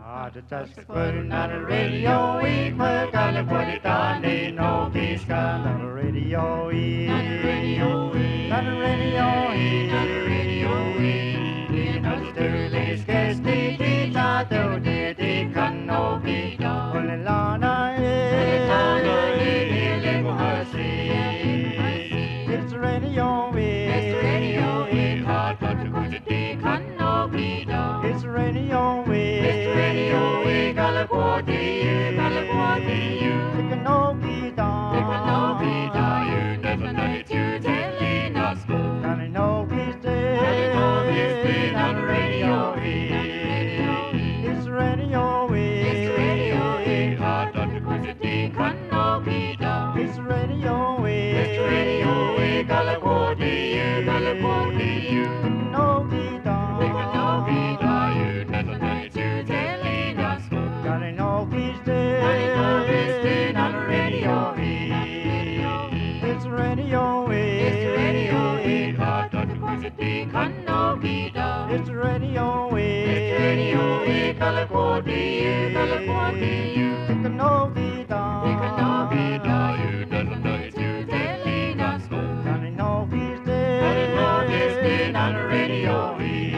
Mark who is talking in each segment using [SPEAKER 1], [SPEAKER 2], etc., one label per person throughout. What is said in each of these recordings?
[SPEAKER 1] Just putting on the radio, we gotta put it on, they know he's got on the radio, on the radio, on the radio, on the radio, in the Sterling Sketch, they thought they can know be done. Well, Lana, it's the radio, it's the radio, hard to go to they can know be done. It's the radio, we gotta go to you, They can know be done. They can know be done. You never know it, you telling us. Gotta know he's dead. Gotta know he's dead on the radio. It's the radio, it's the radio, hard to go to they can know be done. It's the radio, we gotta go to you, Know be done. They can know be done. You never know it, you telling us. Gotta know he's dead. Gotta know he's dead on the radio. It's the radio, it's the radio, hard to go to they can know be done. It's the radio, we gotta go to you, They can know be done. They can know be done. You never know it, you telling us. Gotta know he's dead. Gotta know he's dead on the radio.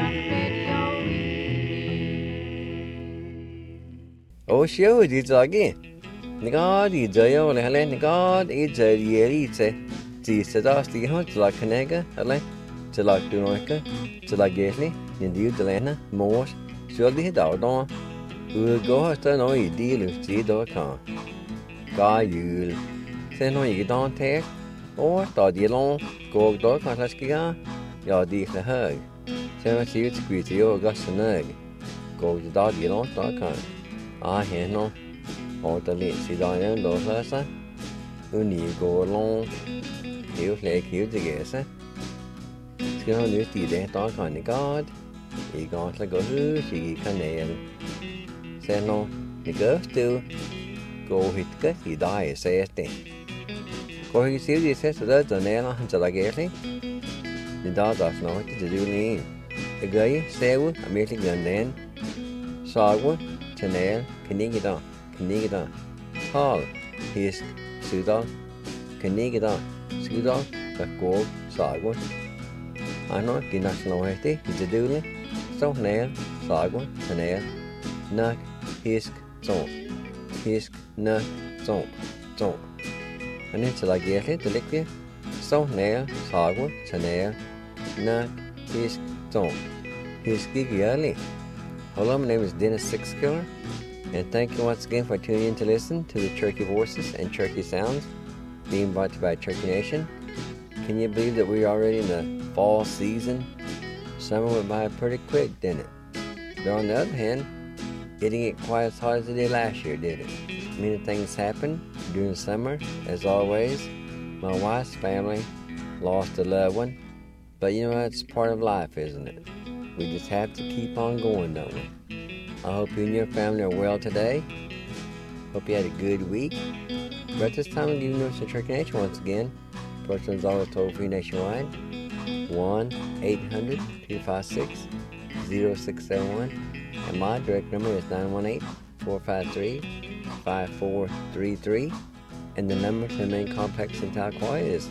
[SPEAKER 2] Show it again. Nigard, it's a young Helen, Nigard, it's a year, it's a dusty hunt like Canega, Helen, to like Dunoka, to like Gately, indeed, the Lena, Morse, surely hit out on. We will go to know you deal with G.com. Guy, you'll send on you don't take, or start the long, go dog on Laskia, your deep the hug. Send us you to squeeze your gus and egg. Go to dog you long.com. No, or the late see Diane Dosa, who need go along, you like you together. Skin on you see that dog on the guard, he got like a who she can nail. Say no, the girl still go hit gut, he dies, say a thing. Go he see this says that the nail until I get it. The dog does not to do lean. The guy say, I'm making gun then. Saw Chanel, Canigida, Tall, Hisk, Sudal, Canigida, Sudal, the gold, Sagwa. I know the nationality is a doodle, so nail, Sagwa, Chanel, Nuck, Hisk, Nuck, Zonk. And it's like it, the liquid, so nail, Sagwa, Chanel, Nuck, Hisk, Zonk. Hiski early. Hello, my name is Dennis Sixkiller, and thank you once again for tuning in to listen to the Cherokee Voices and Cherokee Sounds being brought to you by Cherokee Nation. Can you believe that we're already in the fall season? Summer went by pretty quick, didn't it? But on the other hand, it didn't get quite as hot as it did last year, did it? Many things happened during the summer, as always. My wife's family lost a loved one, but you know what? It's part of life, isn't it? We just have to keep on going, don't we? I hope you and your family are well today. Hope you had a good week. But this time, I'm giving you some Cherokee Nation once again. Person is always toll-free nationwide. 1-800-256-0671. And my direct number is 918-453-5433. And the number to the main complex in Tahquah is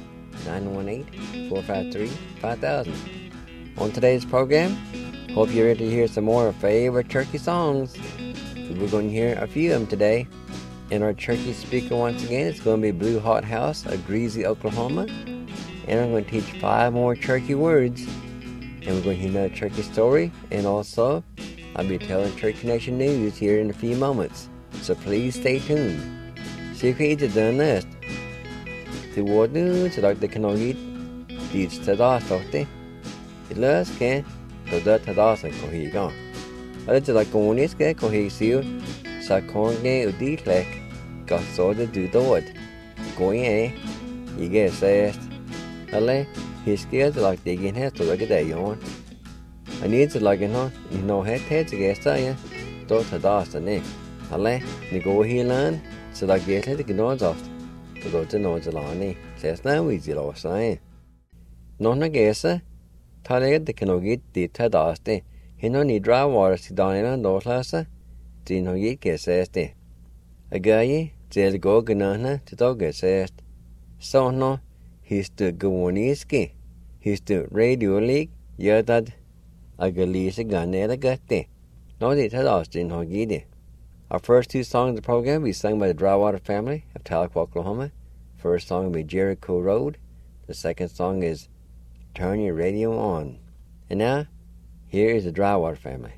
[SPEAKER 2] 918-453-5000. On today's program, hope you're ready to hear some more of our favorite Cherokee songs. We're going to hear a few of them today. And our Cherokee speaker once again is going to be Blue Hot House of Greasy, Oklahoma. And I'm going to teach 5 more Cherokee words. And we're going to hear another Cherokee story. And also, I'll be telling Cherokee Nation news here in a few moments. So please stay tuned. Secret is done list. The word news like the Kanogit. It's the Dawson. It last can, so that Dawson go here gone. Other to like going is get cohesive. Sa cornge or D-click. Got so to do the word. Going eh? You get says. Ale, he's scared like digging head to look at that yawn. I need to like it, no, you know, head to get say, don't Dawson eh? Ale, you go here land, so like get it to know off. To go to know the line, says now easy, or saying. Non a guesser. Talega de Kanogit did Tadaste. He no need dry water to down in Dorlasa. tin ho ye ke seste. Agaye, zel go ganana to dog sest. So no, he's the Gawoniski. He's the Radio League, Yadad, Agalisa Ganera Gatti. No, it had Austin Hogidi. Our first two songs of the program will be sung by the Drywater family of Tahlequah, Oklahoma. First song will be Jericho Road. The second song is Turn Your Radio On. And now, here is the Drywater family.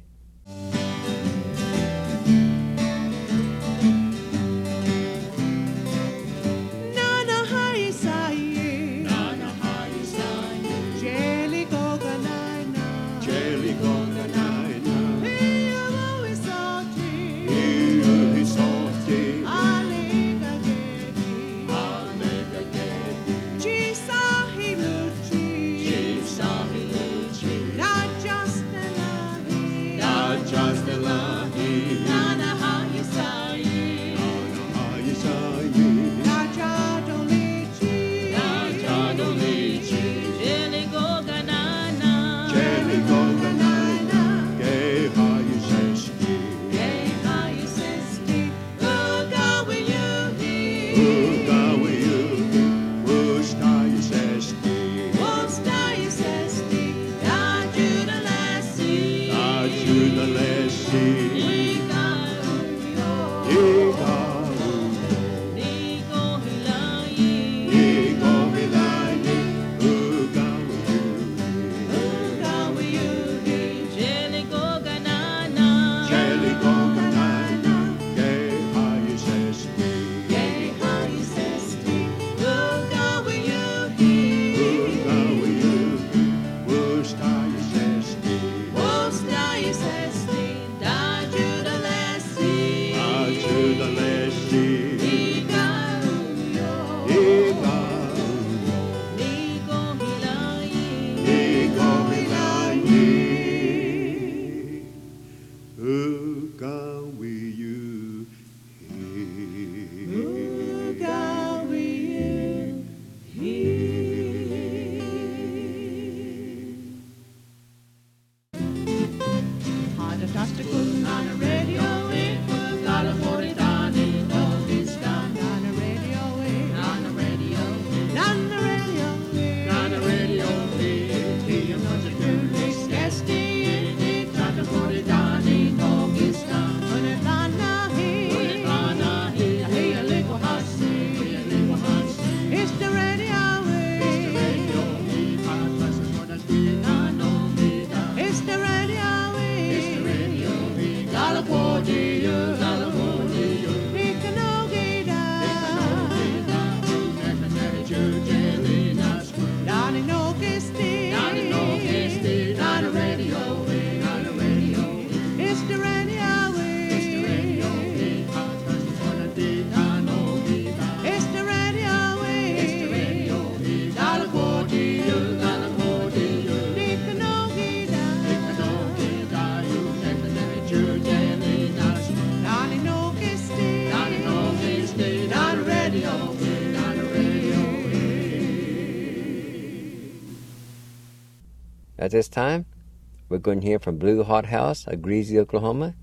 [SPEAKER 2] At this time, we're going to hear from Blue Hot House of Greasy, Oklahoma,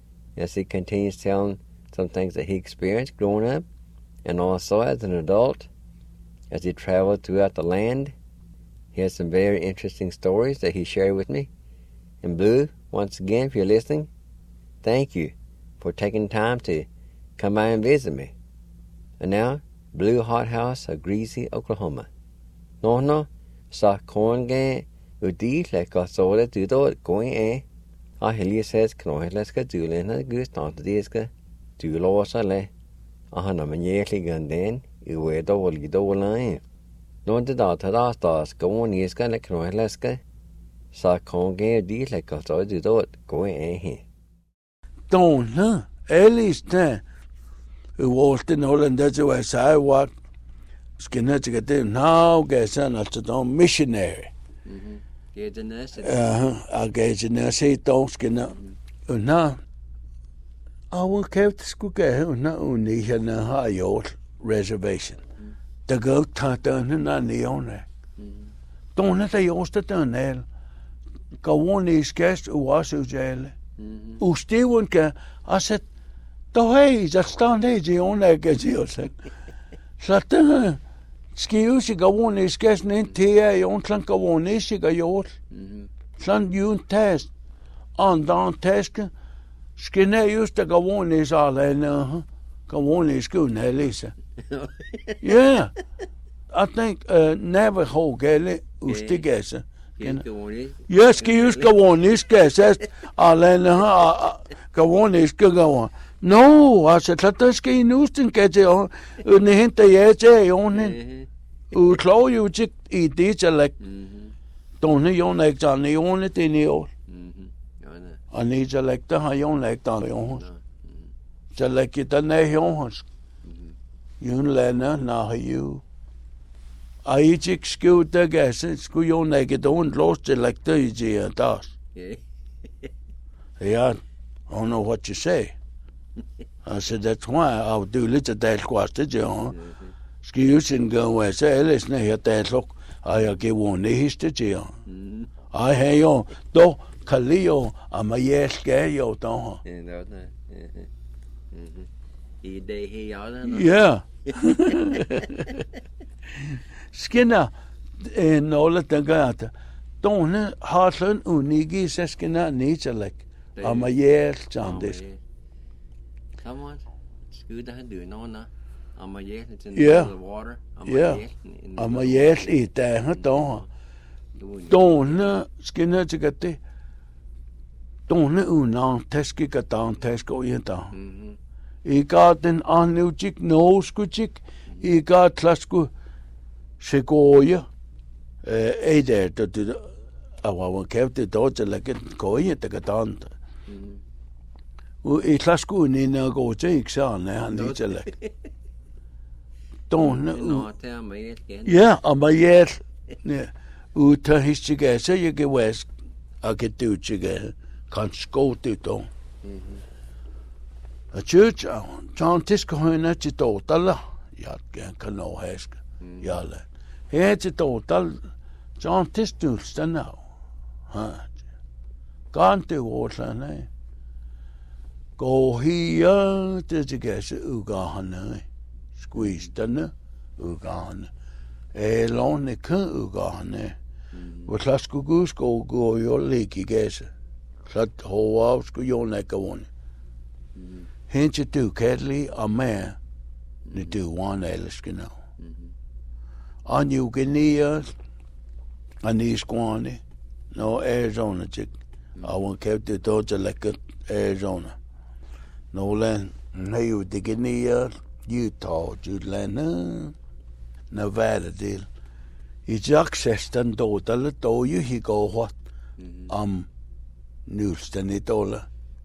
[SPEAKER 2] as he continues telling some things that he experienced growing up, and also as an adult, as he traveled throughout the land. He has some very interesting stories that he shared with me. And Blue, once again, if you're listening, thank you for taking time to come by and visit me. And now, Blue Hot House of Greasy, Oklahoma. No, sa konge udi leka soda dudo going Hilly says knoileska dulena gustantadiska dulosa le. Ahana manjekli ganden, uedo volgido line. Non de datas going iska le knoileska. Sa konge udi leka soda dudo going
[SPEAKER 3] Don't, Ellis, Walton Holland, that's the way I walk. Skinner to get in now, guess I'm not a missionary.
[SPEAKER 2] I
[SPEAKER 3] gauge in there, say, don't skinner. Now, I will keep the school girl, not only in a high old reservation. The girl turned in on the owner. Don't let the youngster turn there. Go on these guests who was in jail. Steven ka. I said, "To hey, just stand hey, je on ek je said." Satte skiusi gawon is gesnen tea on klank gawon is gajor. San yun test. On down test. Skinne just gawon is alle gawon is good Lisa. Yeah. I think never whole gele ustigese. Yes, skius gawon is ges alle gawon is gawon. No, I said, let us get Newston get it on. The hint the edge on it. You claw you chick eat each like don't you on like on the only thing you I need you like the high on like down the own. So like it on the house. You learner now you. I chick skewed the gas and school on like it don't lost it like the year does. Yeah, I don't know what you say. I said, that's why I'll do little that question, John. Excuse and go away. Say, listen, here, that look, I give one history, John. I hear you, though, Kalio, I'm a yes, gay, you don't. Yeah. Skinner, and all of the gata. Don't Heartland, Unigi, Skinner, nature like. I'm a yes, John, this.
[SPEAKER 2] Come on, scoot that do no na. I'm a yes, it's in
[SPEAKER 3] the
[SPEAKER 2] water.
[SPEAKER 3] I'm a yes, eat that, don't. Don't Skinner to get the don't unan teski katan tesko yenta. He got an unuchik no skuchik, he got klasku segoya, there to do our kept the dodge like it going at the katan. I klasku ni na go take san and each like. Don't yeah, I'm a yes. Yeah. Uta histiga so you get west. I get do chiga. Can't go to don't. A church John Tisco na chitotala. Yat can no hask. Yala. He had chitotal John Tistus now. Huh. Can't do water na. Go here to the gas ugahana. Squeeze dana ugahana. Long the can ugahana. But let's go your leaky gas. Let whole house go your neck one. Hence you do, Cadley, a man, they do one Elleskin. On you Guinea, and these Guani, no Arizona chick. I won't keep the Dodger like Arizona. No land, no you the Guinea, Utah, Judeland, Nevada deal. It's access then do you he go what? News than it all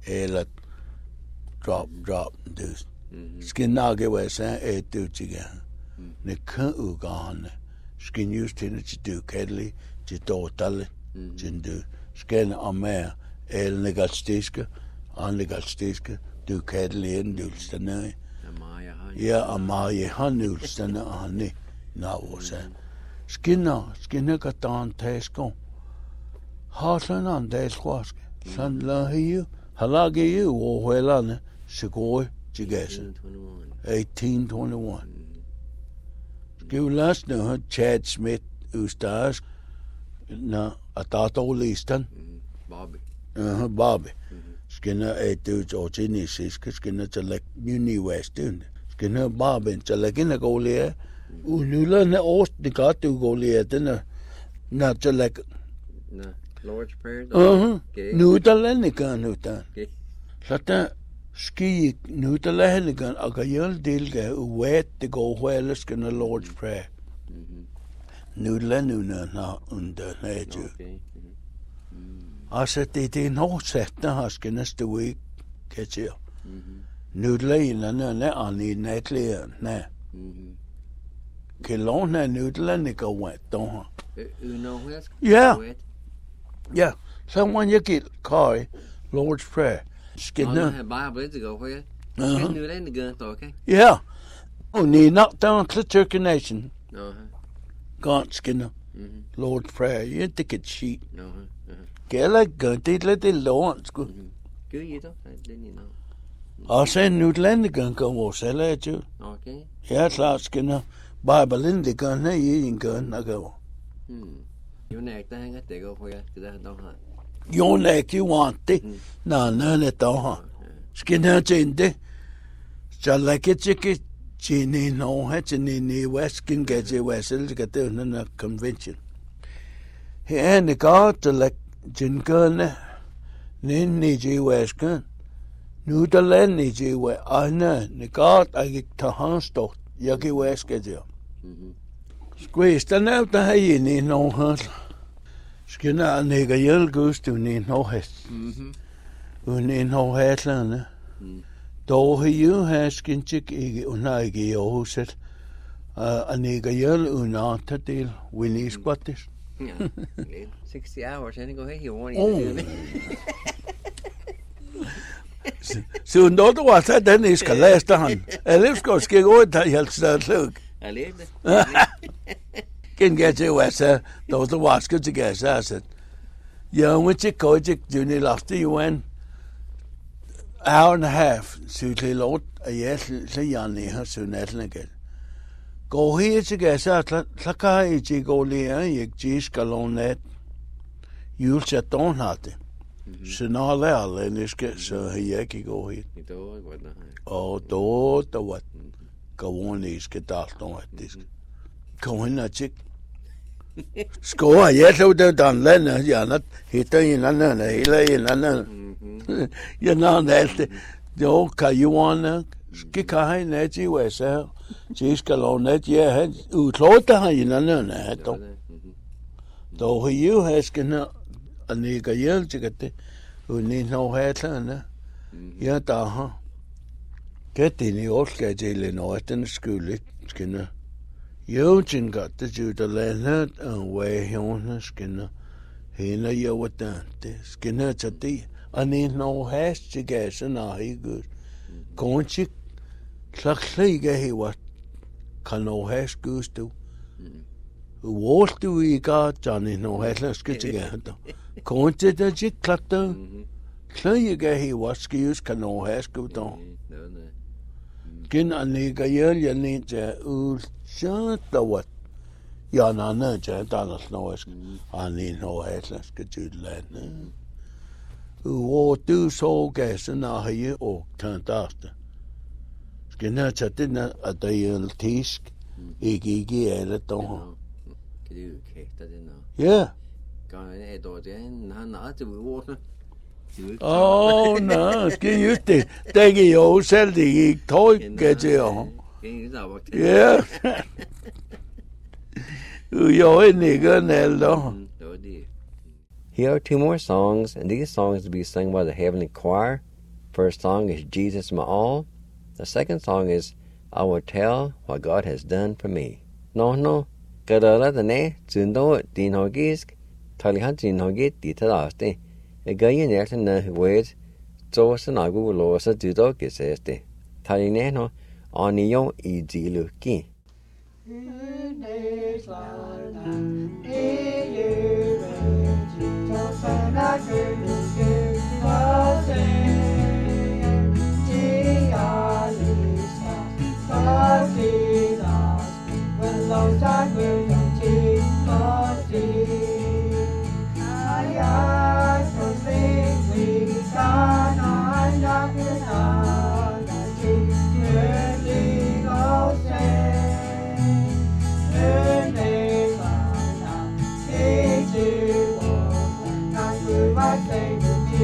[SPEAKER 3] drop do. Skin nage was do again. Ne can ugan. Skin used to do kedly, to total, do. Skin a mare, negastiska, negastiska, do kedly and dulls the night. Yeah, a Maya Hanuls than a honey. Now was that. Skinner got on Tesco. Heartland on Days Wask. San la you, halagi you, or well on Segoy, Jigas. 1821. Give last no Chad Smith, who stars. No, I thought all Easton.
[SPEAKER 2] Bobby.
[SPEAKER 3] Bobby. Skinner 8 dudes or Ginny Siska, Skinner to like Uni West. Skinner Bobby, to like in a goalie. Unula na ost the got to go there, not to like.
[SPEAKER 2] No, Lord's Prayer.
[SPEAKER 3] Nutalenikan, Nutan. Sata ski Nutalenikan, a gayal dilga, wet to go well as can the Lord's Prayer. Nulanuna now under nature. I said, they didn't know set the huskin as the week catch here. Nudlane and I need netly, nah. Kelowna Nudlanica went, don't Yeah. Yeah. Someone you get car, Lord's Prayer. Skinner.
[SPEAKER 2] Bible to go where? Okay.
[SPEAKER 3] Yeah. Oh, need not down to Turkey Nation. Gaunt Skinner. Lord's Prayer. You take it sheet. Get like gun, they let the launch go.
[SPEAKER 2] Cứ gì đó, đến gì nào.
[SPEAKER 3] Og sen utlendingen kommer selv af til.
[SPEAKER 2] Okay.
[SPEAKER 3] Ja, klart skal nå. Bible in det kan i en kan nago.
[SPEAKER 2] Jo nè, ta hang det går på jeg, det der dog har.
[SPEAKER 3] Jo nek you want det. Nå, nå det ha. Skal nå til det. Så like it Chini no hatchini ni weskin gaje wesel gate na convention. He and the god to like jinkerne ni ji weskin. Nu der land ni ji we ana ni god I gik ta hanstot. Jeg gi weske der. Squeeze der nav der hay ni no has. Skina nega yel gust ni no has. Ni no hatlande. Då har jo haskinchik ikke unage i Aarhuset. Anega jøl unata til Winnie Squattis.
[SPEAKER 2] Yeah. 60 hours and go hey you want to
[SPEAKER 3] Så når du var så den skal læse han. Eller skal ske ud der helt stadig.
[SPEAKER 2] Alene.
[SPEAKER 3] Kan get you as då du var skal til gas asset. Jeg må ikke gå til Juni last you when hour and a half sydlig lort og jeg så Janne har sunnaten igen. Gå her til gas så kan jeg ikke gå lære jeg skal låne julesæton har det. Så når jeg lærer det skal så jeg ikke gå her. Og då der var gående skal der stå det. Kom hen og tjek. Skåre jeg så det den lande Janne hitter en anden hele en anden. Jeg når alt jo kan jo ane skal kai net i USA. De skal låne ja han udlåter han en anden hat. Då har jo hasken anega hjælp til det. Og ni no hatlande. Ja der har. Get in i Oscar til den skulle skinne. Jo tin godt det jo der lande og way hun skinne. Hende jo det skinne til det. Og ni no has til gasen og i Gud. Konchik klakliga he var kan no has gusto. Wall du i god Johnny no has skal til gasen. Konchik der jik klatter. Kliga he var skius kan no has gusto. Gen anega jeg ninja ul sjata wat. Ja na ja der no has. Ani no has skal til land. Og du så gasen og he og tantaste. Skal tage den at der er tisk ikke alle dog.
[SPEAKER 2] Kan du kæfte det nu?
[SPEAKER 3] Ja.
[SPEAKER 2] Gør det dog det han har til vores.
[SPEAKER 3] No, skal just det. Det kan jo selv det ikke tøj til jo. Ja. Jo ikke nælder.
[SPEAKER 2] Here are two more songs, and these songs will be sung by the Heavenly Choir. First song is Jesus My All. The second song is I Will Tell What God Has Done For Me. No, kadala dane, zundo din hogisk, talihan din hogit ditadaste. A gayin erten na wed, so sanagu losa dudo geseste. Talineno, oniyo I diluki.
[SPEAKER 1] Say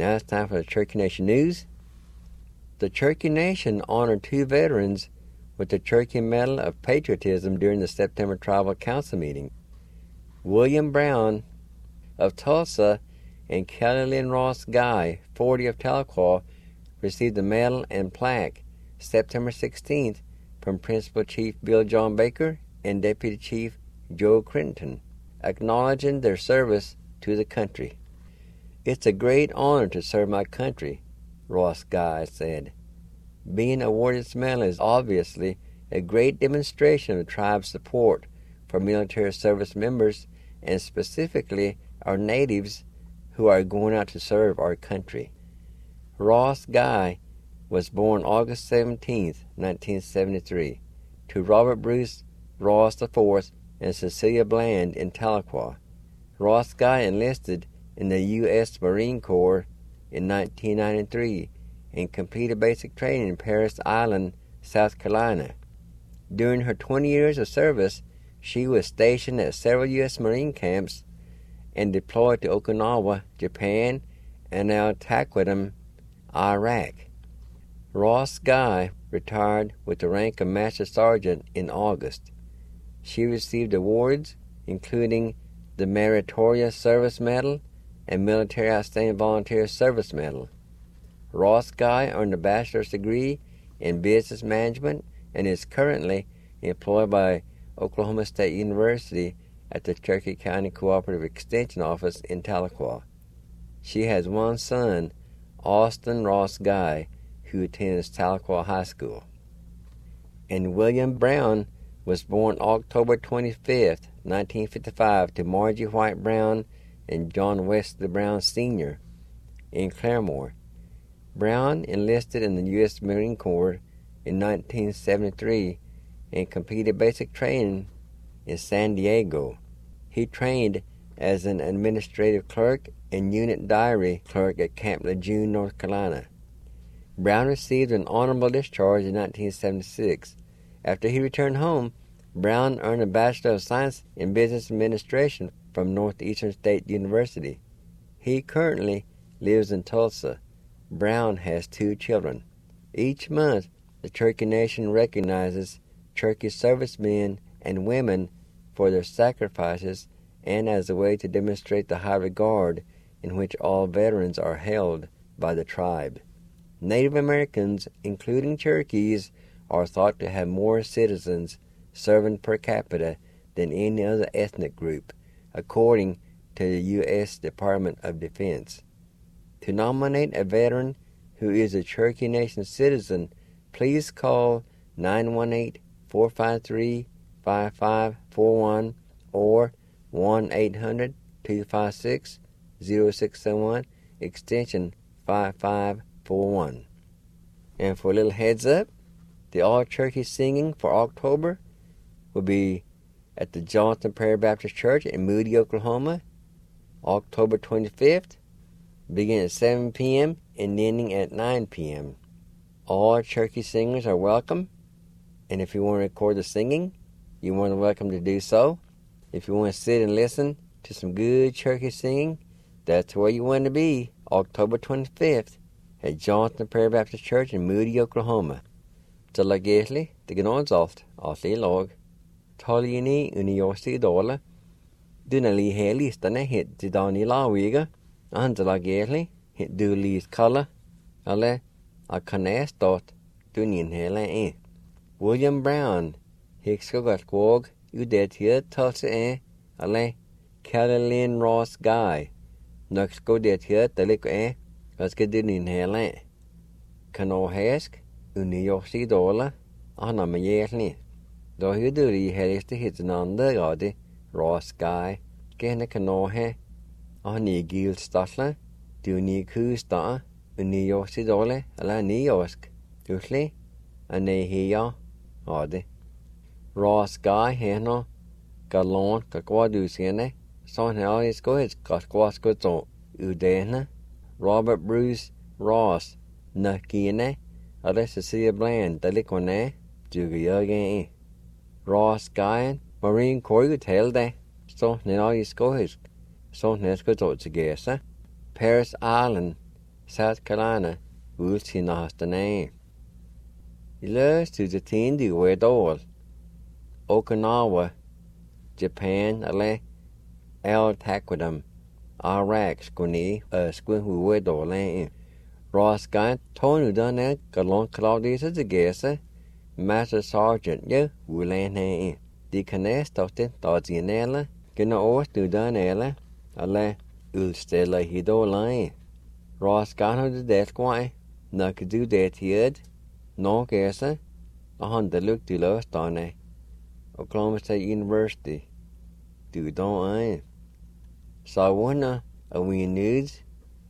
[SPEAKER 2] Now it's time for the Cherokee Nation News. The Cherokee Nation honored 2 veterans with the Cherokee Medal of Patriotism during the September Tribal Council meeting. William Brown of Tulsa and Kelly Lynn Ross Guy, 40 of Tahlequah, received the medal and plaque September 16th from Principal Chief Bill John Baker and Deputy Chief Joe Crittenton, acknowledging their service to the country. "It's a great honor to serve my country," Ross Guy said. Being awarded this medal is obviously a great demonstration of the tribe's support for military service members and specifically our natives who are going out to serve our country. Ross Guy was born August 17, 1973, to Robert Bruce Ross IV and Cecilia Bland in Tahlequah. Ross Guy enlisted in the U.S. Marine Corps in 1993 and completed basic training in Parris Island, South Carolina. During her 20 years of service, she was stationed at several U.S. Marine camps and deployed to Okinawa, Japan, and Al Taqaddum, Iraq. Ross Guy retired with the rank of Master Sergeant in August. She received awards including the Meritorious Service Medal and Military Outstanding Volunteer Service Medal. Ross Guy earned a bachelor's degree in business management and is currently employed by Oklahoma State University at the Cherokee County Cooperative Extension Office in Tahlequah. She has one son, Austin Ross Guy, who attends Tahlequah High School. And William Brown was born October 25, 1955, to Margie White Brown and John Wesley Brown Sr. in Claremore. Brown enlisted in the U.S. Marine Corps in 1973 and completed basic training in San Diego. He trained as an administrative clerk and unit diary clerk at Camp Lejeune, North Carolina. Brown received an honorable discharge in 1976. After he returned home, Brown earned a Bachelor of Science in Business Administration from Northeastern State University. He currently lives in Tulsa. Brown has 2 children. Each month, the Cherokee Nation recognizes Cherokee servicemen and women for their sacrifices and as a way to demonstrate the high regard in which all veterans are held by the tribe. Native Americans, including Cherokees, are thought to have more citizens serving per capita than any other ethnic group, according to the U.S. Department of Defense. To nominate a veteran who is a Cherokee Nation citizen, please call 918-453-5541 or 1-800-256-0671, extension 5541. And for a little heads up, the All Cherokee singing for October will be at the Johnson Prairie Baptist Church in Moody, Oklahoma, October 25th, beginning at 7 p.m. and ending at 9 p.m. All Cherokee singers are welcome, and if you want to record the singing, you're more than welcome to do so. If you want to sit and listen to some good Cherokee singing, that's where you want to be, October 25th, at Johnson Prairie Baptist Church in Moody, Oklahoma. Til la gately, det gnås alt, i lag. Taljini uniosi dola. Dunali he listane hit til Dani lawiga. Til la gately, hit du lis kalla. Alle, a kanes dot, dunin hele William Brown, hiksko gatkwog, udet hier Tulsa alle, Kelly Lynn Ross Guy. Nuxko det hier delik Aske dunin hele. Kano hesk, uniosi dola, anama gately. Då huduri helste hitnande gadi, Ross Guy, gene kanohe, ni gil statla, du ni kusta, uniosi dole, ala ni osk, dusli, ane hiya, adi. Ross Guy heno, galon kakwadusiene, son helis goes kaskwaskoto, udena, Robert Bruce Ross, nakine, ala Cecilia Bland, delikone, dugiyage. Ross Guy, Marine Corps telde, så nelis goes, så nesko to together. Parris Island, South Carolina, Woolsey Nahastane. Ilus to the Tindi Wedol, Okinawa, Japan, Ale, El Taquidum, Iraq, Skuni, Squin who Wedol, Ross Guy, Tony Dunnet, Galon Claudius as a guesser, Master Sergeant, yeah, Woolan, the Canest of the Dodzinella, Gina Ost to Dunella, Ale, Ulstella Hido Ross Guy the death quay, no could do that yet. No guesser, a hundred look to last on Oklahoma State University. Do don't I? So one a wee news,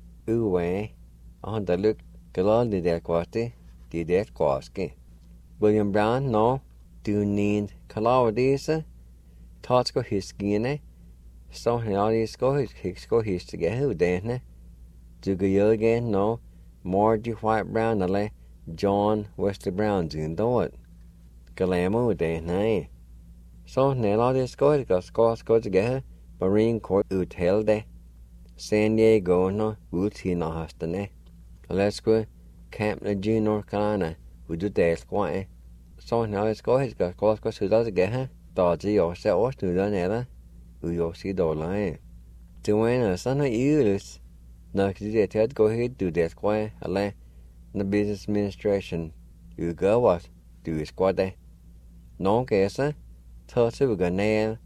[SPEAKER 2] way, a hundred look, galal did that quasti, did that quaski. William Brown, no, do need Calawdisa, Totsko his skinny, so all these go his to get who then, do go again, no, Margie White Brown, ale. John Wesley Brown doing it. Galamo day nay. So now this go together. Marine Corps Utelde. San Diego no Woolsey Nahastane. Let's go Camp Lejeune, North Carolina. We do that quiet. So now let's go to together. Dodgy or sell to the nella. We see dollar. To when a son of you no could go ahead do that quiet. The business administration, you go what? Do squad day. No guesser, touch of a nail,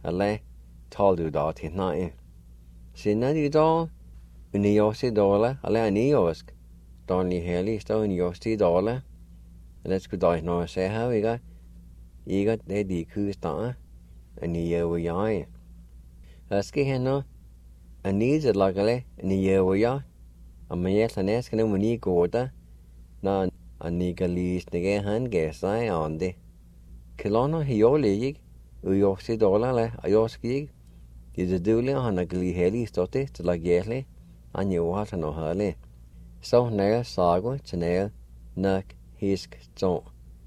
[SPEAKER 2] told you that it night. See, not you all, in the $, New York. Donny Haley stone $, let's go die no say how you got the decrease star, and the year we are. Let's get here no, and needs it luckily, in the year we are. A yes and ask him when he go there. Na a nigalis nige han gesai on the Kilona Hiolig, Uyosi dollar, Ayoski, is a duly on a glee heli stotti to la geli, and you water no hurley. So nail sago to nail, nuck, hisk, zon,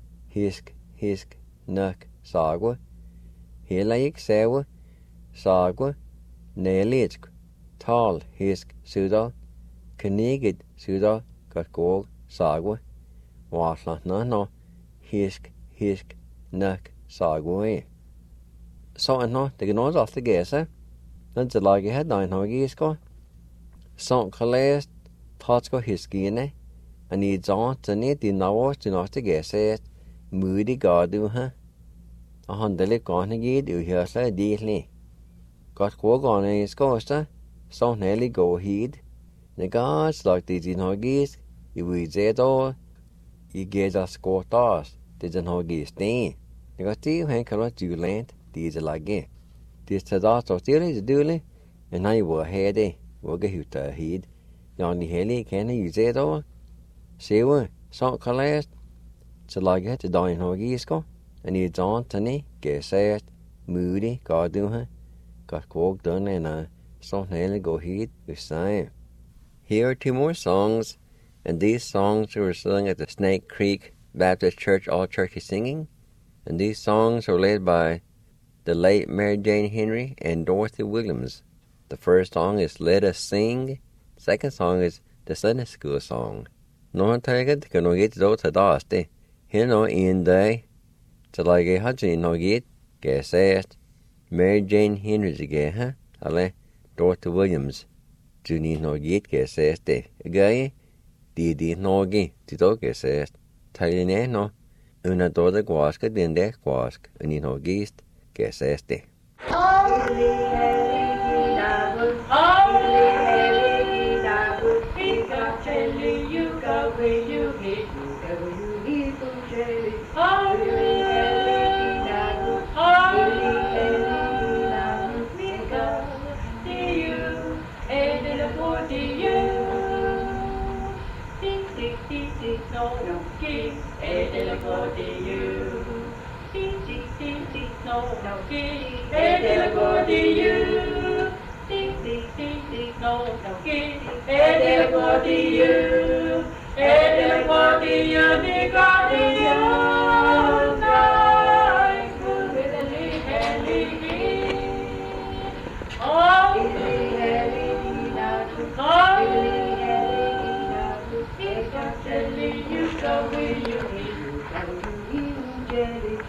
[SPEAKER 2] hisk, nuck, sago, hilaik sewa, sago, nailitsk, tall, hisk, sudo, knigid, sudo, got gold. Sagwa, Wasla, no, hisk, nuck, sagwa. So and no, the nose off the gas, then the log head nine hogisko. So Calais, Totsko hiskine, and needs on to need the novels to not the gas, moody gardu, huh? A hundred gone again, you hear say dearly. Got quog on his coaster, so nearly go heed. The guards like these in hoggies. You will say all, you get a score toss, didn't hold you stay. You got two hand color to land, these are like it. This to that or still is duly, and now you were heady, will get you to heed. Yon the helly can you say it all? See what, so collapsed. So like it to dine hoggiesco, and it's on Tony, get sad, moody, God do her. Got quote done and so nearly go heed with sign. Here are two more songs. And these songs were sung at the Snake Creek Baptist Church All Turkey Singing. And these songs were led by the late Mary Jane Henry and Dorothy Williams. The first song is Let Us Sing. The second song is the Sunday School Song. No taget kan nog get do ta daste. Hino in day. To like a hudgy no get. Get Mary Jane Henry again, Ale Dorothy Williams. Juni no get said. Gay. Di nogi ti doge says Taline no una doda guasca dinde guasc and no gist que seste.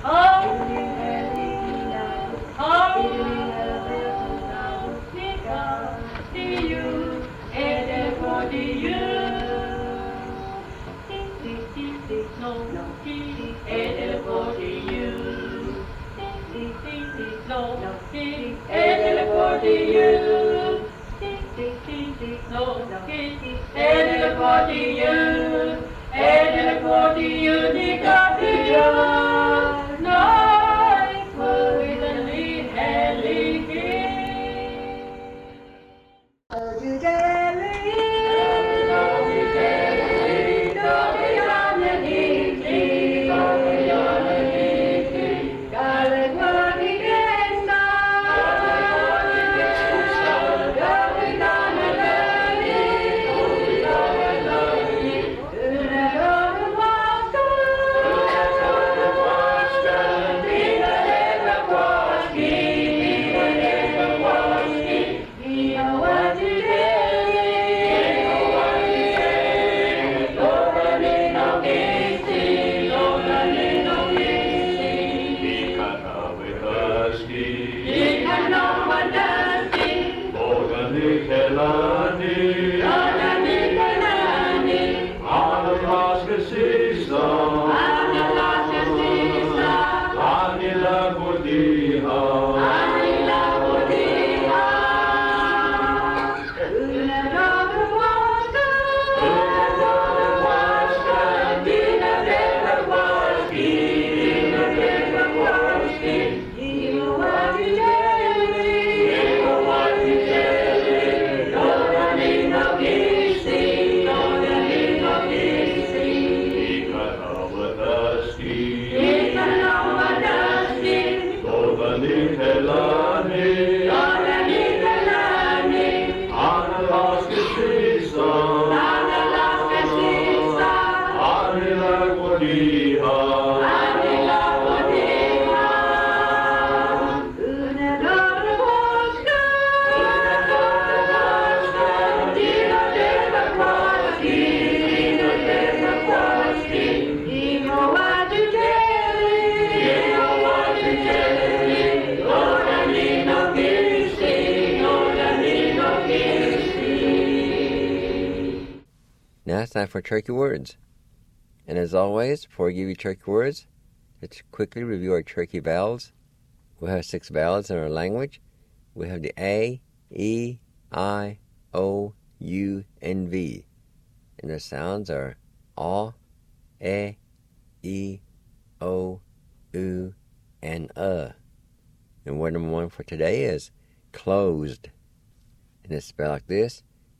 [SPEAKER 2] Now it's time for Turkey Words. And as always, before I give you Turkey Words, let's quickly review our Turkey vowels. We have 6 vowels in our language. We have the A, E, I, O, U, and V. And their sounds are A, E, O, U, and And word number 1 for today is closed. And it's spelled like this: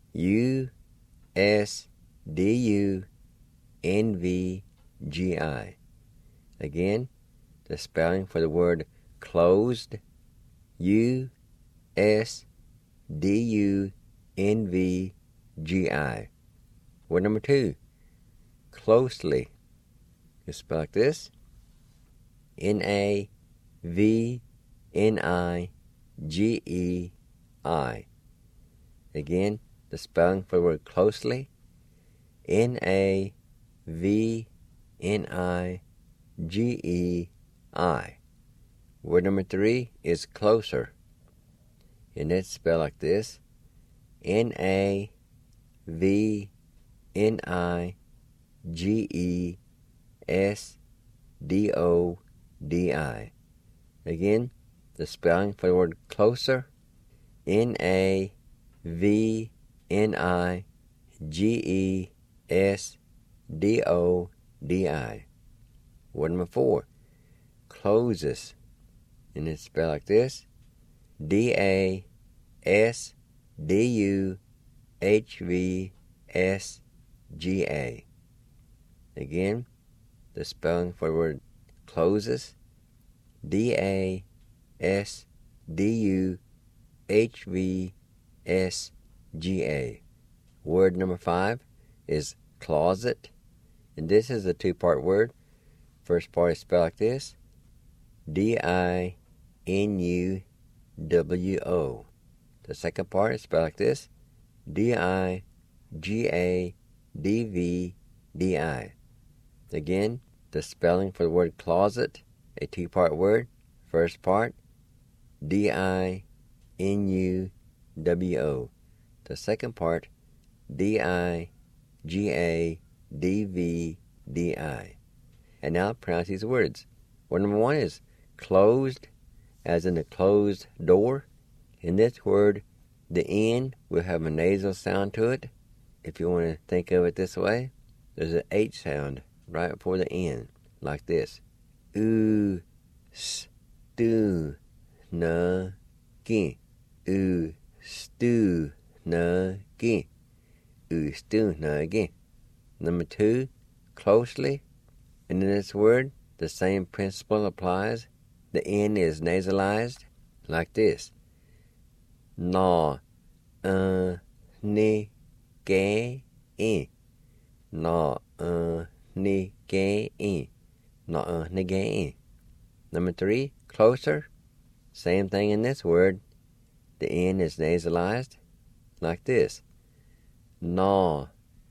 [SPEAKER 2] U-S-D-U-N-V-G-I. Again, the spelling for the word closed: U-S-D-U-N-V-G-I. Word number 2, closely. It's spelled like this: N-A-V-N-I-G-E-I. Again, the spelling for the word closely: N-A-V-N-I-G-E-I. Word number 3 is closer. And it's spelled like this: N-A-V-N-I-G-E-S-D-O-D-I. Again, the spelling for the word closer: N-A-V-N-I-G-E-S-D-O-D-I. Word number 4, closes. And it's spelled like this: D-A-S-D-U-H-V-S-G-A. Again, the spelling for the word closes: D-A-S-D-U-H-V-S-G-A. Word number 5 is closet. And this is a 2-part word. First part is spelled like this: D-I-N-U-W-O. The second part is spelled like this: D-I-G-A-D-V-D-I. Again, the spelling for the word closet a two-part word. First part, D-I-N-U-W-O. The second part, D-I-G-A-D-V-D-I. And now pronounce these words. Word number one is closed, as in a closed door. In this word, the N will have a nasal sound to it. If you want to think of it this way, there's an H sound right before the N, like this. U, S, Tu, Na, Gi. U, Stu, Na, Gi. U, Stu, Na, Gi. Number two, closely. And in this word, the same principle applies. The N is nasalized, like this. Na, ni, ge, in. Na, ni, ge, in. Na, ni, ge, in. Number three, closer. Same thing in this word. The N is nasalized, like this. Na,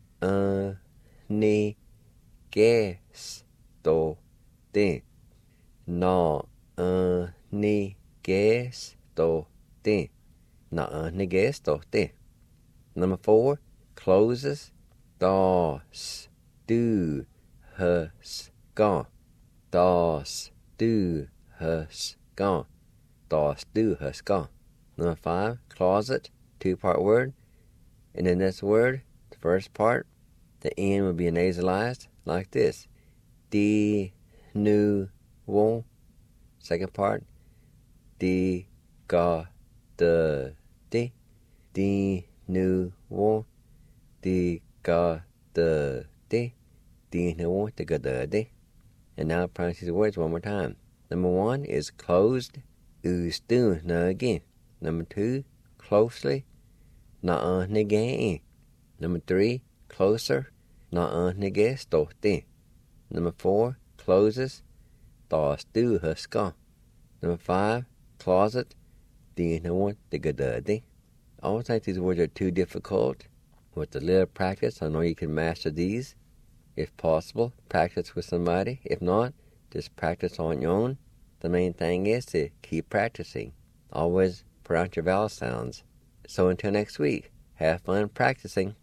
[SPEAKER 2] ni, ge, sto, din. Na, ni, ge, sto, din. Na, ni, ge, sto, din. Number four, closes. Das, du, hus, ga. Das, du, hus, ga. Das, du, hus, ga. Number five, closet, two-part word. And in this word, the first part, the N will be nasalized like this. Di, nu, wo. Second part, di, ga, de, di. Di, nu, wo. Di, ga, de, di. Di, nu, wo, di, ga, de, di. And now pronounce these words one more time. Number one is closed. U, stu, na, again. Number two, closely. Na, ni, ge, in. Number three, closer. Na, ni, ge, sto, din. Number four, closes. Das, du, hus, ga. Number five, closet. Di, nu, wo, di, ga, de, di. I don't think these words are too difficult. With a little practice, I know you can master these. If possible, practice with somebody. If not, just practice on your own. The main thing is to keep practicing. Always pronounce your vowel sounds. So until next week, have fun practicing.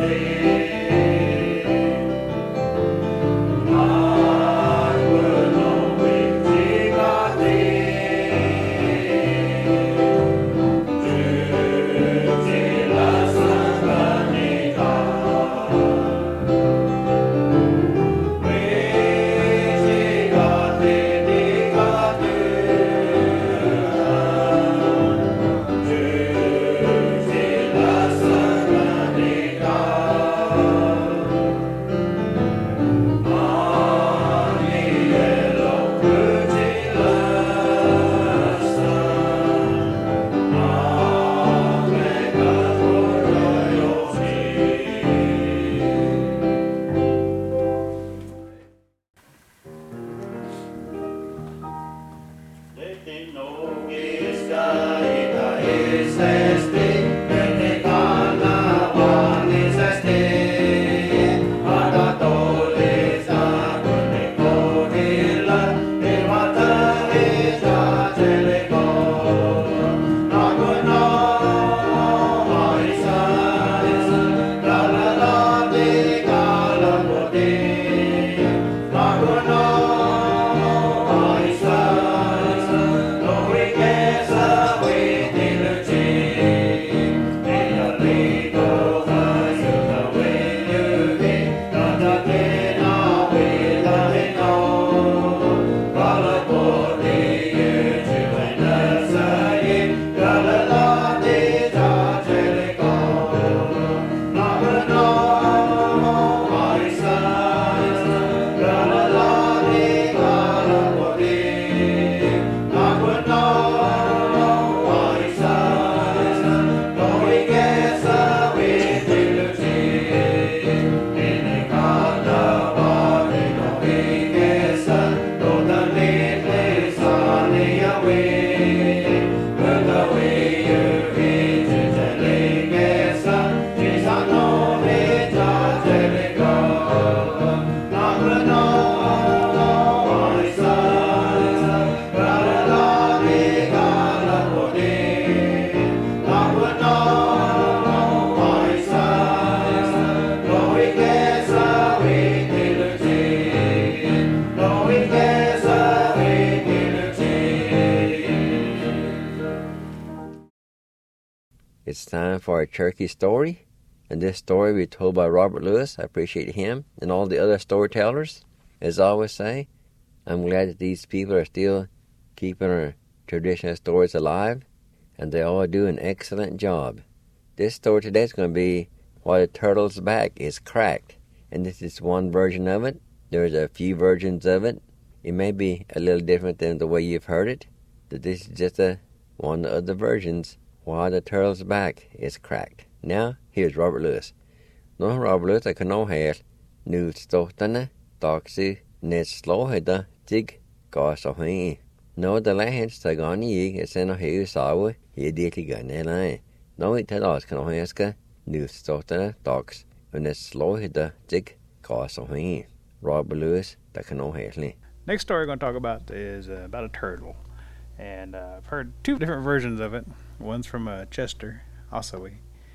[SPEAKER 2] It's time for a turkey story, and this story will be told by Robert Lewis. I appreciate him and all the other storytellers. As I always say, I'm glad that these people are still keeping our traditional stories alive, and they all do an excellent job. This story today is going to be Why the Turtle's Back is Cracked, and this is one version of it. There's a few versions of it. It may be a little different than the way you've heard it, but this is just one of the versions. Why the Turtle's Back is Cracked. Now, here's Robert Lewis. Nå Robert Lewis kan nå her nulståttene dagsy nedslåhede dig gas og høy. Nå det lehens tagani jeg sen og høy saue i det ligane eller. Nå I tadas kan nå skal nulståttene dags og nedslåhede dig gas og høy. Robert Lewis that can know her.
[SPEAKER 4] Next story we're going to talk about is about a turtle. And I've heard two different versions of it. One's from Chester, Ossawi,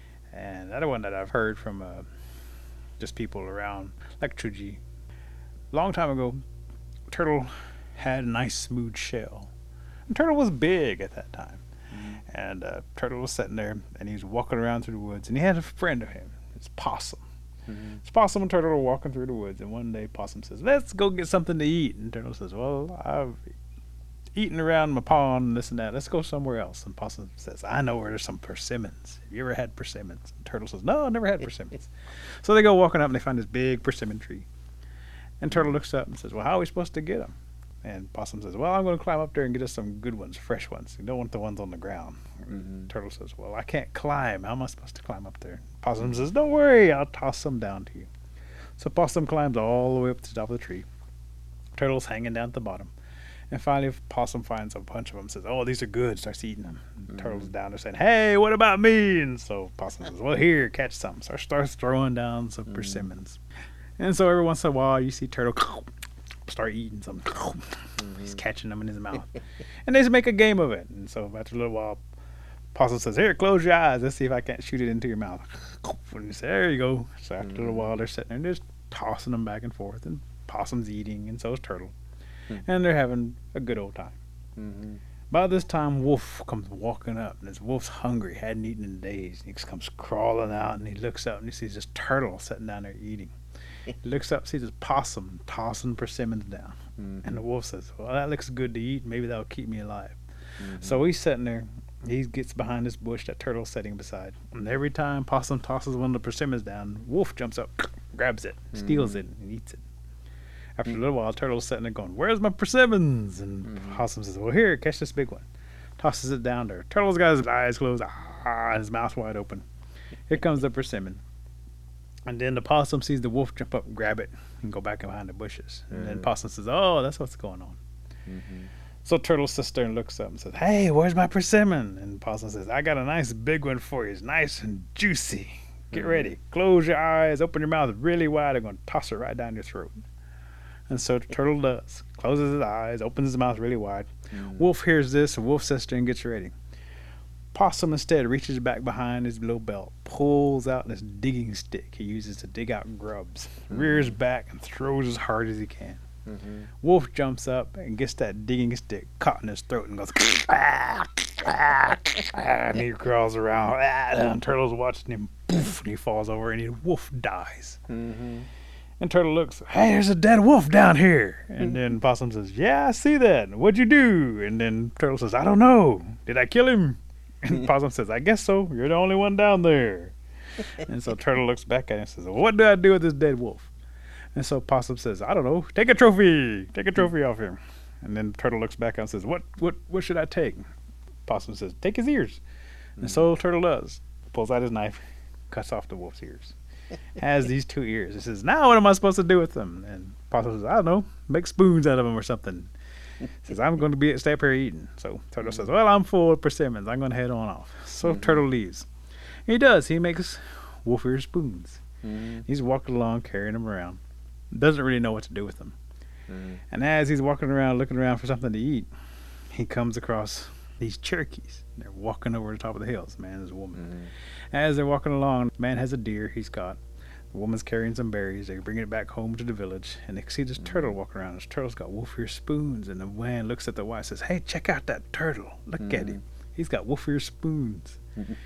[SPEAKER 4] and the other one that I've heard from just people around, like Truji. Long time ago, turtle had a nice smooth shell. And turtle was big at that time. And turtle was sitting there, and he was walking around through the woods, and he had a friend of him. It's Possum. It's Possum and Turtle are walking through the woods, and one day Possum says, "Let's go get something to eat." And Turtle says, "Well, I've eaten around my pond and this and that. Let's go somewhere else." And Possum says, "I know where there's some persimmons. Have you ever had persimmons?" And Turtle says, "No, I never had persimmons." So they go walking up and they find this big persimmon tree. And Turtle looks up and says, "Well, how are we supposed to get them?" And Possum says, "Well, I'm going to climb up there and get us some good ones, fresh ones. You don't want the ones on the ground." Turtle says, "Well, I can't climb. How am I supposed to climb up there?" Possum says, "Don't worry, I'll toss them down to you." So Possum climbs all the way up to the top of the tree. Turtle's hanging down at the bottom. And finally, Possum finds a bunch of them and says, "Oh, these are good," starts eating them. Turtle's down there saying, "Hey, what about me?" And so Possum says, "Well, here, catch some." So starts throwing down some persimmons. And so every once in a while, you see Turtle start eating some. He's catching them in his mouth. And they just make a game of it. And so after a little while, Possum says, here, close your eyes. Let's see if I can't shoot it into your mouth. And he says, there you go. So after a while, they're sitting there and just tossing them back and forth. And Possum's eating, and so is Turtle. And they're having a good old time. By this time, Wolf comes walking up, and this Wolf's hungry, hadn't eaten in days. He comes crawling out, and he looks up, and he sees this Turtle sitting down there eating. He looks up, sees this Possum tossing persimmons down. And the Wolf says, well, that looks good to eat. Maybe that'll keep me alive. So he's sitting there. He gets behind this bush that Turtle's sitting beside. And every time Possum tosses one of the persimmons down, Wolf jumps up, grabs it, steals it, and eats it. After a little while, Turtle's sitting there going, where's my persimmons? And Possum says, well, here, catch this big one. Tosses it down there. Turtle's got his eyes closed, and his mouth wide open. Here comes the persimmon. And then the Possum sees the Wolf jump up and grab it and go back behind the bushes. And then Possum says, oh, that's what's going on. So Turtle sits there and looks up and says, hey, where's my persimmon? And Possum says, I got a nice big one for you. It's nice and juicy. Get ready. Close your eyes. Open your mouth really wide. I'm going to toss it right down your throat. And so the Turtle does. Closes his eyes, opens his mouth really wide. Wolf hears this, and Wolf sits there and gets ready. Possum instead reaches back behind his little belt, pulls out this digging stick he uses to dig out grubs, rears back and throws as hard as he can. Wolf jumps up and gets that digging stick caught in his throat and goes, and he crawls around, and Turtle's watching him, poof, and he falls over, and Wolf dies. And Turtle looks, hey, there's a dead wolf down here. And then Possum says, yeah, I see that. What'd you do? And then Turtle says, I don't know. Did I kill him? And Possum says, I guess so. You're the only one down there. And so Turtle looks back at him and says, well, what do I do with this dead wolf? And so Possum says, I don't know. Take a trophy. Take a trophy off him. And then Turtle looks back and says, what should I take? Possum says, take his ears. And so Turtle does. Pulls out his knife, cuts off the wolf's ears. Has these 2 ears. He says, now what am I supposed to do with them? And Possum says, I don't know. Make spoons out of them or something. He says, I'm going to stay up here eating. So Turtle says, well, I'm full of persimmons. I'm going to head on off. So Turtle leaves. He does. He makes wolf ear spoons. He's walking along, carrying them around. Doesn't really know what to do with them. And as he's walking around, looking around for something to eat, he comes across these Cherokees. They're walking over the top of the hills, man and a woman. As they're walking along, the man has a deer he's got. The woman's carrying some berries. They're bringing it back home to the village, and they see this turtle walking around. This turtle's got wolf ear spoons, and the man looks at the wife and says, hey, check out that turtle. Look at him. He's got wolf ear spoons.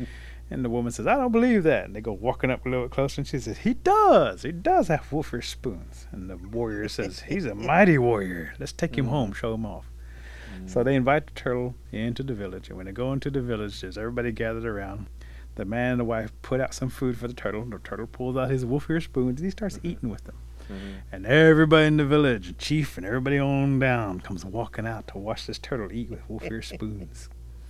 [SPEAKER 4] And the woman says, I don't believe that. And they go walking up a little bit closer, and she says, he does have wolf ear spoons. And the warrior says, he's a mighty warrior. Let's take him home, show him off. So they invite the turtle into the village, and when they go into the village, there's everybody gathered around. The man and the wife put out some food for the turtle. The turtle pulls out his wolf ear spoons, and he starts eating with them. And everybody in the village, chief and everybody on down, comes walking out to watch this turtle eat with wolf ear spoons.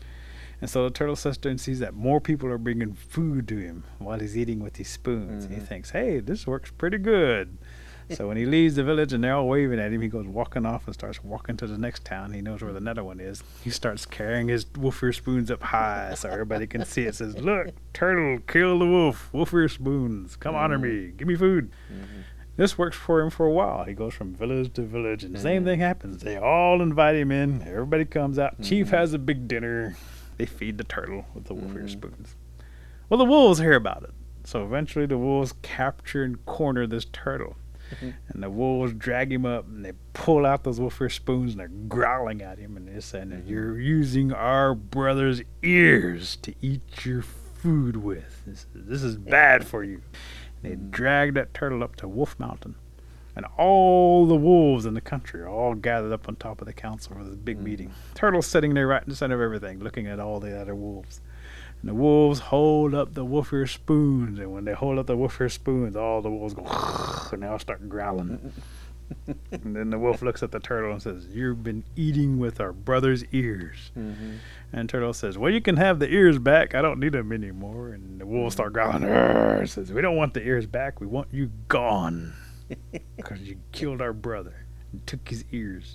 [SPEAKER 4] And so the turtle sits there and sees that more people are bringing food to him while he's eating with these spoons. And he thinks, hey, this works pretty good. So when he leaves the village and they're all waving at him, he goes walking off and starts walking to the next town. He knows where the another one is. He starts carrying his wolf ear spoons up high so everybody can see it. Says, look, turtle, kill the wolf, wolf ear spoons. Come honor me. Give me food. This works for him for a while. He goes from village to village, and the same thing happens. They all invite him in. Everybody comes out. Chief has a big dinner. They feed the turtle with the wolf ear spoons. Well, the wolves hear about it. So eventually the wolves capture and corner this turtle. And the wolves drag him up, and they pull out those wolf ear spoons, and they're growling at him, and they're saying, you're using our brother's ears to eat your food with. This is bad for you. And they drag that turtle up to Wolf Mountain, and all the wolves in the country are all gathered up on top of the council for this big meeting. Turtle's sitting there right in the center of everything, looking at all the other wolves. And the wolves hold up the wolf ear spoons, and when they hold up the wolf ear spoons, all the wolves go, and they all start growling. And then the wolf looks at the turtle and says, you've been eating with our brother's ears. And turtle says, well, you can have the ears back. I don't need them anymore. And the wolves start growling. Says, we don't want the ears back. We want you gone because you killed our brother and took his ears.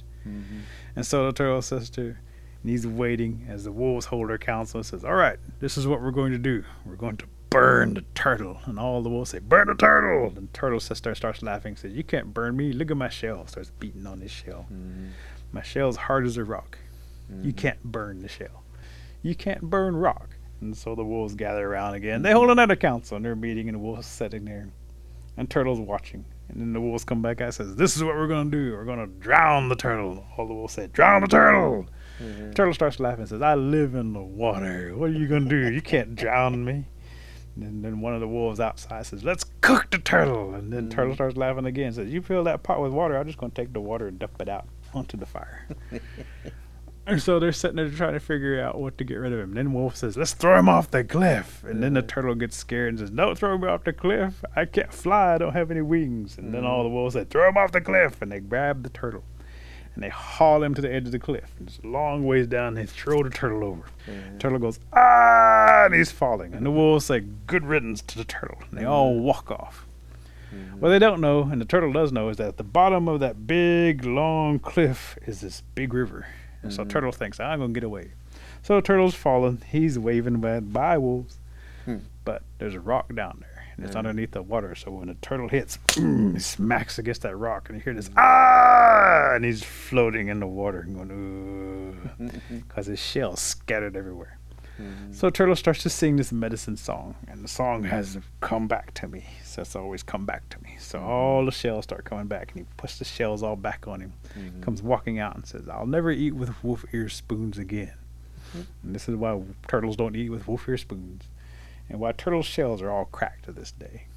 [SPEAKER 4] And so the turtle says to her, and he's waiting as the wolves hold their council and says, all right, this is what we're going to do. We're going to burn the turtle. And all the wolves say, burn the turtle. And the turtle sister starts laughing, says, you can't burn me. Look at my shell. Starts beating on his shell. My shell's hard as a rock. You can't burn the shell. You can't burn rock. And so the wolves gather around again. They hold another council, and they're meeting, and the wolves sitting there, and Turtle's watching. And then the wolves come back out and says, "This is what we're going to do. We're going to drown the turtle." All the wolves say, "Drown the turtle."
[SPEAKER 2] Mm-hmm.
[SPEAKER 4] Turtle starts laughing and says, "I live in the water. What are you going to do? You can't drown me." And then one of the wolves outside says, "Let's cook the turtle." And then Turtle starts laughing again and says, "You fill that pot with water, I'm just going to take the water and dump it out onto the fire." And so they're sitting there trying to figure out what to get rid of him. And then Wolf says, "Let's throw him off the cliff." And then the turtle gets scared and says, "Don't throw me off the cliff. I can't fly. I don't have any wings." And then all the wolves said, "Throw him off the cliff." And they grab the turtle. And they haul him to the edge of the cliff. And it's a long ways down. And they throw the turtle over. The turtle goes, "Ah!" And he's falling. And the wolves say, "Good riddance" to the turtle. And they all walk off. What they don't know, and the turtle does know, is that at the bottom of that big, long cliff is this big river. And so Turtle thinks, "I'm going to get away." So Turtle's falling. He's waving by wolves. But there's a rock down there. And it's underneath the water. So when the turtle hits, he smacks against that rock. And you hear this, "Ah!" And he's floating in the water and going, "Ooh," because his shell's scattered everywhere. So Turtle starts to sing this medicine song, and the song has "Come Back to Me." So it's always "Come Back to Me." So all the shells start coming back, and he puts the shells all back on him. Comes walking out and says, "I'll never eat with wolf ear spoons again." And this is why turtles don't eat with wolf ear spoons, and why turtle shells are all cracked to this day.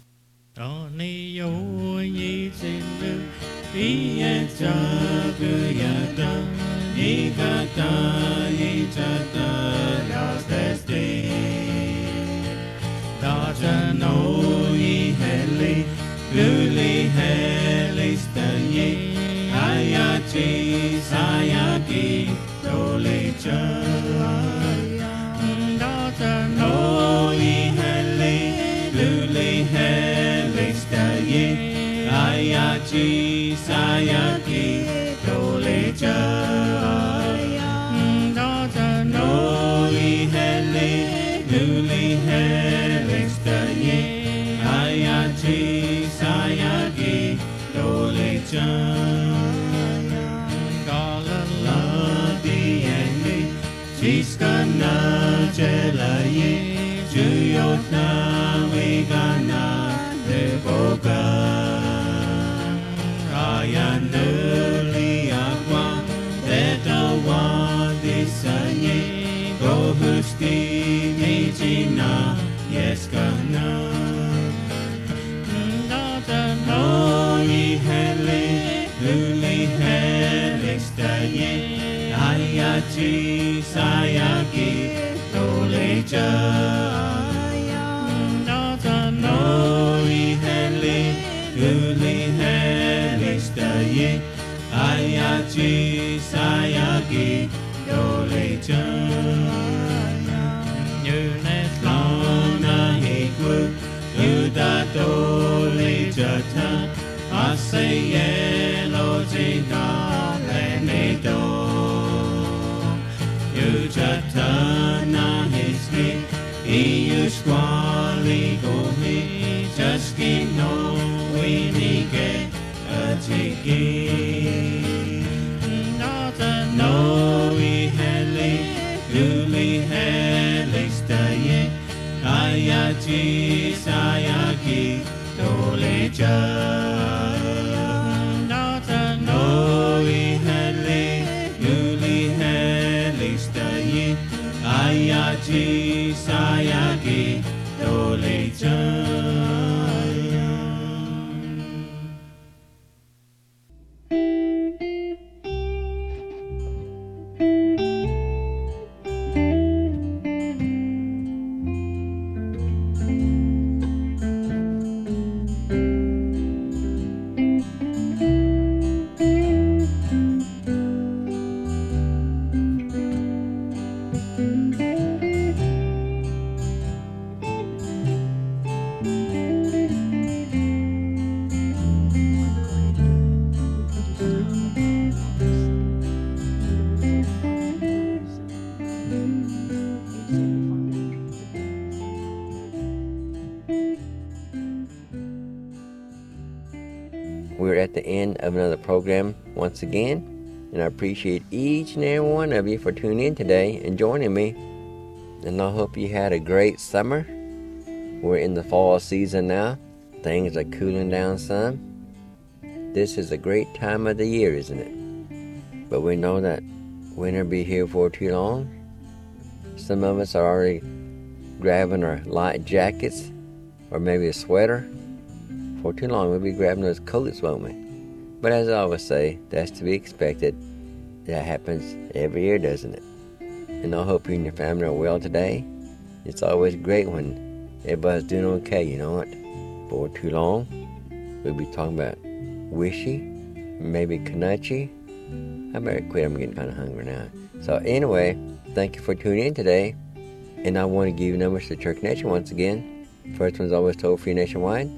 [SPEAKER 2] We're at the end of another program once again, and I appreciate each and every one of you for tuning in today and joining me. And I hope you had a great summer. We're in the fall season now. Things are cooling down some. This is a great time of the year, isn't it? But we know that winter be here for too long. Some of us are already grabbing our light jackets or maybe a sweater. For too long we'll be grabbing those coats, won't we? But as I always say, that's to be expected. That happens every year, doesn't it? And I hope you and your family are well today. It's always great when everybody's doing okay, you know what? For too long, we'll be talking about wishy, maybe kanachi. I better quit, I'm getting kind of hungry now. So anyway, thank you for tuning in today. And I want to give you numbers to Church Nation once again. First one's always toll free nationwide,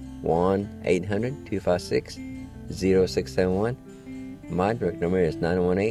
[SPEAKER 2] 1-800-256-0671. My direct number is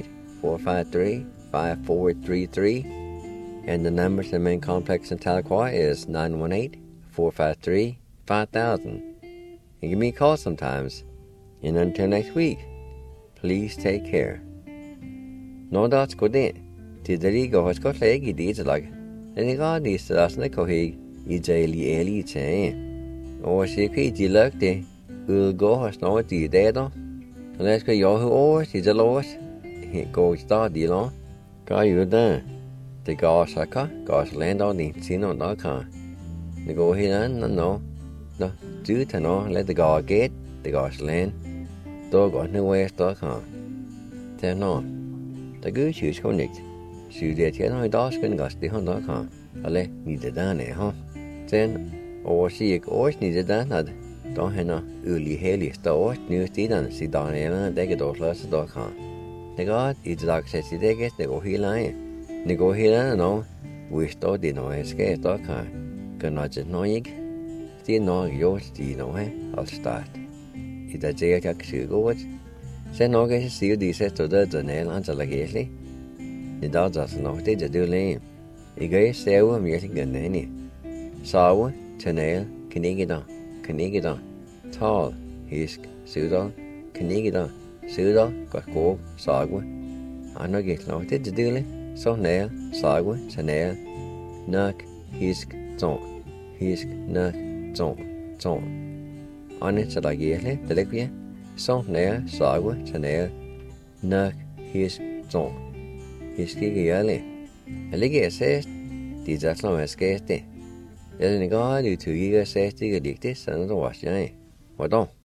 [SPEAKER 2] 918-453-5433. And the number to the main complex in Tahlequah is 918-453-5000. And give me a call sometimes. And until next week, please take care. No dots go in. Tidari go has got leg it like. And God is the last Nicohe, Ijali Chain. Or she quit you luck day. Who'll go has no the dead on. Unless go your who always is a loss. He goes start the long. Got you done. The gas gas land on the Sino Naka. The go here no. Do to know, let the gas get the gas land. Dog got no way stock on. Tell no. The good shoes connect. Sự để thiết hơi đó cần gạt đi hơn đó cả, ale như thế đó này ha, then or see or như thế đó là đó hay nó uli heli đó như thế đó là đó này là để cái đó là đó cả, thế có ít đặc sẽ để cái để có hi lại nó, wish đó đi nói cái đó cả, cái nó chỉ nói thì nó yếu thì nó hay, I'll start, ít là chỉ cái sự có, sẽ nói cái sự đi sẽ từ đó từ này là cho là cái gì. The dogs are not to do lame. A gay sail a mere gun any. Sawa, Chanel, Canigidon. Tall, Hisk, Sudo, Canigidon, Sudo, Quaco, Sagwa. I no get not to do it. So nail, Sagwa, Chanel, Nuck, Hisk, Nuck, Zon. On it so like ye, the liquia. So nail, Sagwa, Chanel, Nuck, Hisk, Zon. Hiskigayale. Allige says, these are some escaped. There's a god who 2 years says to get this and the wash. What don't?